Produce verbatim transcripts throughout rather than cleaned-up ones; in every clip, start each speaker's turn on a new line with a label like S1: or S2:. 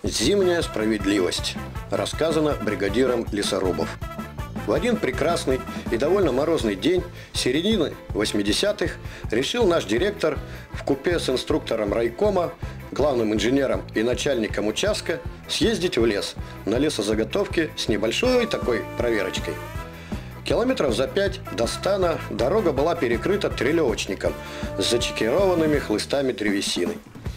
S1: Зимняя справедливость. Рассказано бригадиром лесорубов. В один прекрасный и довольно морозный день середины восьмидесятых решил наш директор вкупе с инструктором райкома, главным инженером и начальником участка съездить в лес на лесозаготовки с небольшой такой проверочкой. Километров за пять до стана дорога была перекрыта трелевочником с зачекированными хлыстами древесины.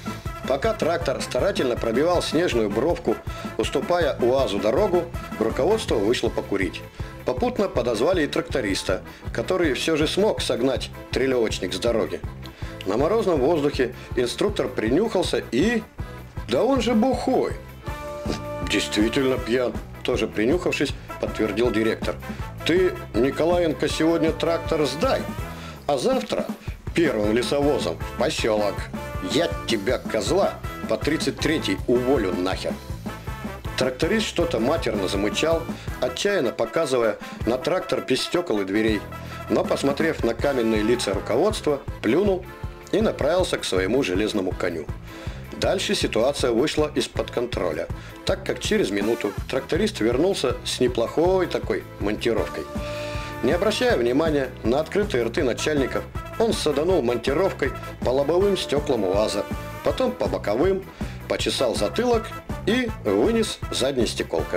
S1: Пока трактор старательно пробивал снежную бровку, уступая УАЗу дорогу, руководство вышло покурить. Попутно подозвали и тракториста, который все же смог согнать трелевочник с дороги. На морозном воздухе инструктор принюхался и... Да он же бухой! Действительно пьян, тоже принюхавшись, подтвердил директор. Ты, Николаенко, сегодня трактор сдай, а завтра первым лесовозом в поселок. Я тебя, козла, по тридцать третьей уволю нахер. Тракторист что-то матерно замычал, отчаянно показывая на трактор без стекол и дверей, но, посмотрев на каменные лица руководства, плюнул и направился к своему железному коню. Дальше ситуация вышла из-под контроля, так как через минуту тракторист вернулся с неплохой такой монтировкой. Не обращая внимания на открытые рты начальников, он саданул монтировкой по лобовым стеклам УАЗа, потом по боковым, почесал затылок и вынес заднее стеколко.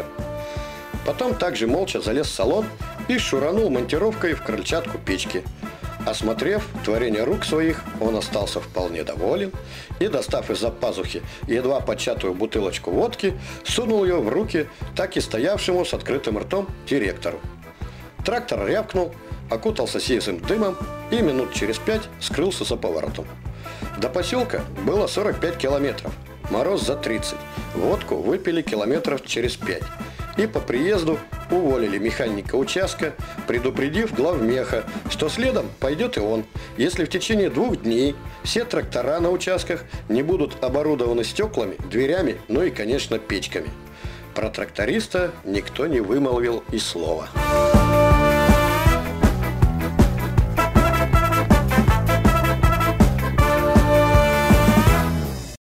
S1: Потом также молча залез в салон и шуранул монтировкой в крыльчатку печки. Осмотрев творение рук своих, он остался вполне доволен и, достав из-за пазухи едва початую бутылочку водки, сунул ее в руки так и стоявшему с открытым ртом директору. Трактор рявкнул, окутался сизым дымом и минут через пять скрылся за поворотом. До поселка было сорок пять километров, мороз за тридцать, водку выпили километров через пять. И по приезду уволили механика участка, предупредив главмеха, что следом пойдет и он, если в течение двух дней все трактора на участках не будут оборудованы стеклами, дверями, ну и, конечно, печками. Про тракториста никто не вымолвил и слова.